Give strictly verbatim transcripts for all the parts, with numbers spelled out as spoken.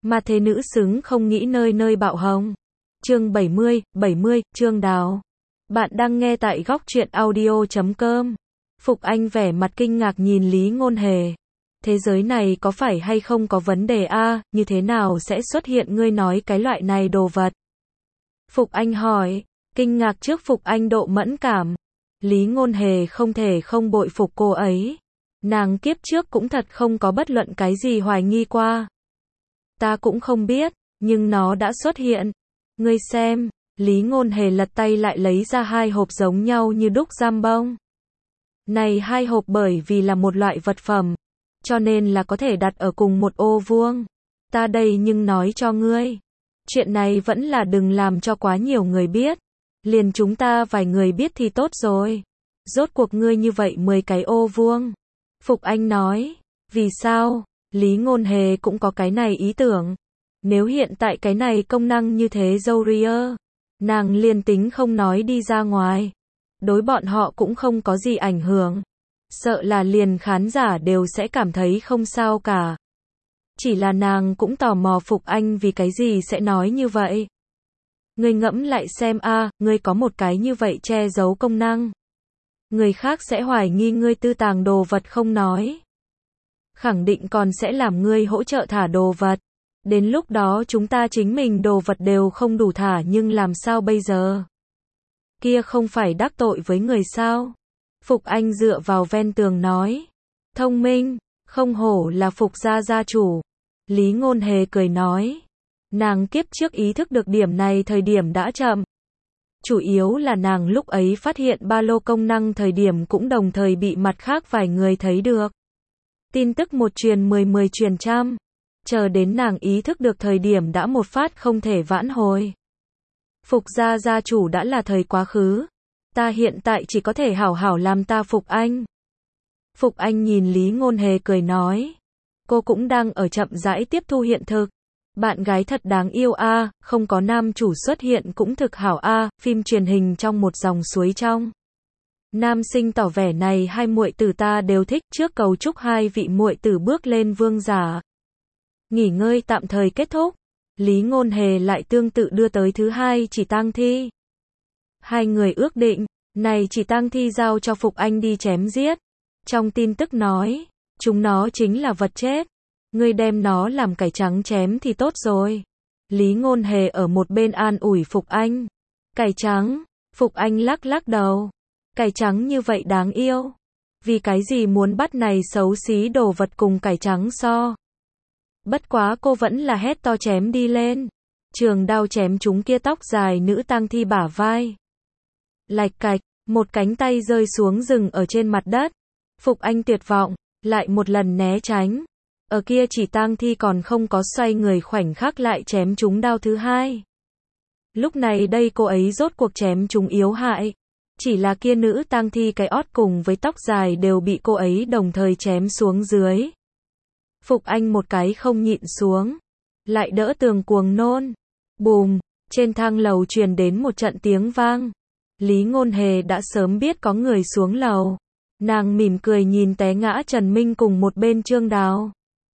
Mà thế nữ xứng không nghĩ nơi nơi bạo hồng. Chương bảy mươi, bảy mươi, Trương Đào. Bạn đang nghe tại góc truyện audio chấm com. Phục Anh vẻ mặt kinh ngạc nhìn Lý Ngôn Hề. Thế giới này có phải hay không có vấn đề a, à, như thế nào sẽ xuất hiện ngươi nói cái loại này đồ vật? Phục Anh hỏi, kinh ngạc trước Phục Anh độ mẫn cảm. Lý Ngôn Hề không thể không bội phục cô ấy. Nàng kiếp trước cũng thật không có bất luận cái gì hoài nghi qua. Ta cũng không biết, nhưng nó đã xuất hiện. Ngươi xem, Lý Ngôn Hề lật tay lại lấy ra hai hộp giống nhau như đúc giam bông. Này hai hộp bởi vì là một loại vật phẩm, cho nên là có thể đặt ở cùng một ô vuông. Ta đây nhưng nói cho ngươi, chuyện này vẫn là đừng làm cho quá nhiều người biết. Liền chúng ta vài người biết thì tốt rồi. Rốt cuộc ngươi như vậy mười cái ô vuông. Phục Anh nói, vì sao? Lý Ngôn Hề cũng có cái này ý tưởng. Nếu hiện tại cái này công năng như thế Zourier, nàng liền tính không nói đi ra ngoài. Đối bọn họ cũng không có gì ảnh hưởng. Sợ là liền khán giả đều sẽ cảm thấy không sao cả. Chỉ là nàng cũng tò mò Phục Anh vì cái gì sẽ nói như vậy. Ngươi ngẫm lại xem a, à, ngươi có một cái như vậy che giấu công năng. Người khác sẽ hoài nghi ngươi tư tàng đồ vật không nói. Khẳng định còn sẽ làm ngươi hỗ trợ thả đồ vật. Đến lúc đó chúng ta chính mình đồ vật đều không đủ thả nhưng làm sao bây giờ? Kia không phải đắc tội với người sao? Phục Anh dựa vào ven tường nói. Thông minh, không hổ là Phục gia gia chủ. Lý Ngôn Hề cười nói. Nàng kiếp trước ý thức được điểm này thời điểm đã chậm. Chủ yếu là nàng lúc ấy phát hiện ba lô công năng thời điểm cũng đồng thời bị mặt khác vài người thấy được. Tin tức một truyền mười mười truyền trăm. Chờ đến nàng ý thức được thời điểm đã một phát không thể vãn hồi. Phục gia gia chủ đã là thời quá khứ. Ta hiện tại chỉ có thể hảo hảo làm ta Phục Anh. Phục Anh nhìn Lý Ngôn Hề cười nói. Cô cũng đang ở chậm rãi tiếp thu hiện thực. Bạn gái thật đáng yêu a, à, không có nam chủ xuất hiện cũng thực hảo a, à, phim truyền hình trong một dòng suối trong. Nam sinh tỏ vẻ này hai muội tử ta đều thích, trước cầu chúc hai vị muội tử bước lên vương giả. Nghỉ ngơi tạm thời kết thúc, Lý Ngôn Hề lại tương tự đưa tới thứ hai chỉ tang thi. Hai người ước định, này chỉ tang thi giao cho Phục Anh đi chém giết. Trong tin tức nói, chúng nó chính là vật chết. Ngươi đem nó làm cải trắng chém thì tốt rồi. Lý Ngôn Hề ở một bên an ủi Phục Anh. Cải trắng, Phục Anh lắc lắc đầu. Cải trắng như vậy đáng yêu. Vì cái gì muốn bắt này xấu xí đồ vật cùng cải trắng so. Bất quá cô vẫn là hét to chém đi lên. Trường đao chém chúng kia tóc dài nữ tang thi bả vai. Lạch cạch, một cánh tay rơi xuống rừng ở trên mặt đất. Phục Anh tuyệt vọng, lại một lần né tránh. Ở kia chỉ tang thi còn không có xoay người khoảnh khắc lại chém chúng đao thứ hai. Lúc này đây cô ấy rốt cuộc chém chúng yếu hại. Chỉ là kia nữ tang thi cái ót cùng với tóc dài đều bị cô ấy đồng thời chém xuống dưới. Phục Anh một cái không nhịn xuống. Lại đỡ tường cuồng nôn. Bùm, trên thang lầu truyền đến một trận tiếng vang. Lý Ngôn Hề đã sớm biết có người xuống lầu. Nàng mỉm cười nhìn té ngã Trần Minh cùng một bên Trương Đào.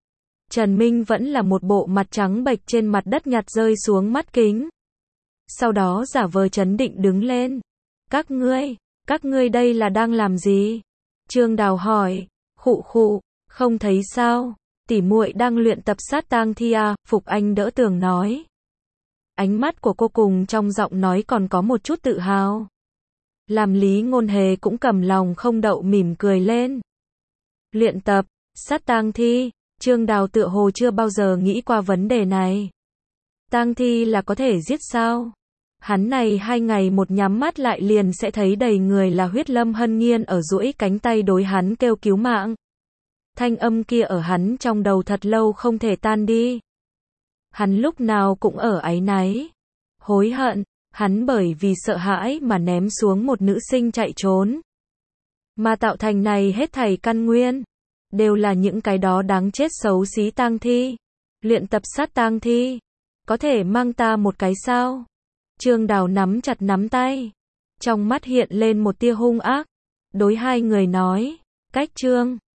Trần Minh vẫn là một bộ mặt trắng bệch trên mặt đất nhặt rơi xuống mắt kính. Sau đó giả vờ trấn định đứng lên. Các ngươi, các ngươi đây là đang làm gì? Trương Đào hỏi. Khụ khụ, không thấy sao? Tỷ muội đang luyện tập sát tang thi à? Phục Anh đỡ tường nói. Ánh mắt của cô cùng trong giọng nói còn có một chút tự hào. Làm Lý Ngôn Hề cũng cầm lòng không đậu mỉm cười lên. Luyện tập, sát tang thi. Trương Đào tựa hồ chưa bao giờ nghĩ qua vấn đề này. Tang thi là có thể giết sao? Hắn này hai ngày một nhắm mắt lại liền sẽ thấy đầy người là huyết. Lâm Hân Nhiên ở duỗi cánh tay đối hắn kêu cứu mạng. Thanh âm kia ở hắn trong đầu thật lâu không thể tan đi. Hắn lúc nào cũng ở áy náy, hối hận, hắn bởi vì sợ hãi mà ném xuống một nữ sinh chạy trốn. Mà tạo thành này hết thảy căn nguyên. Đều là những cái đó đáng chết xấu xí tang thi. Luyện tập sát tang thi. Có thể mang ta một cái sao? Trương Đào nắm chặt nắm tay. Trong mắt hiện lên một tia hung ác. Đối hai người nói. Cách Trương.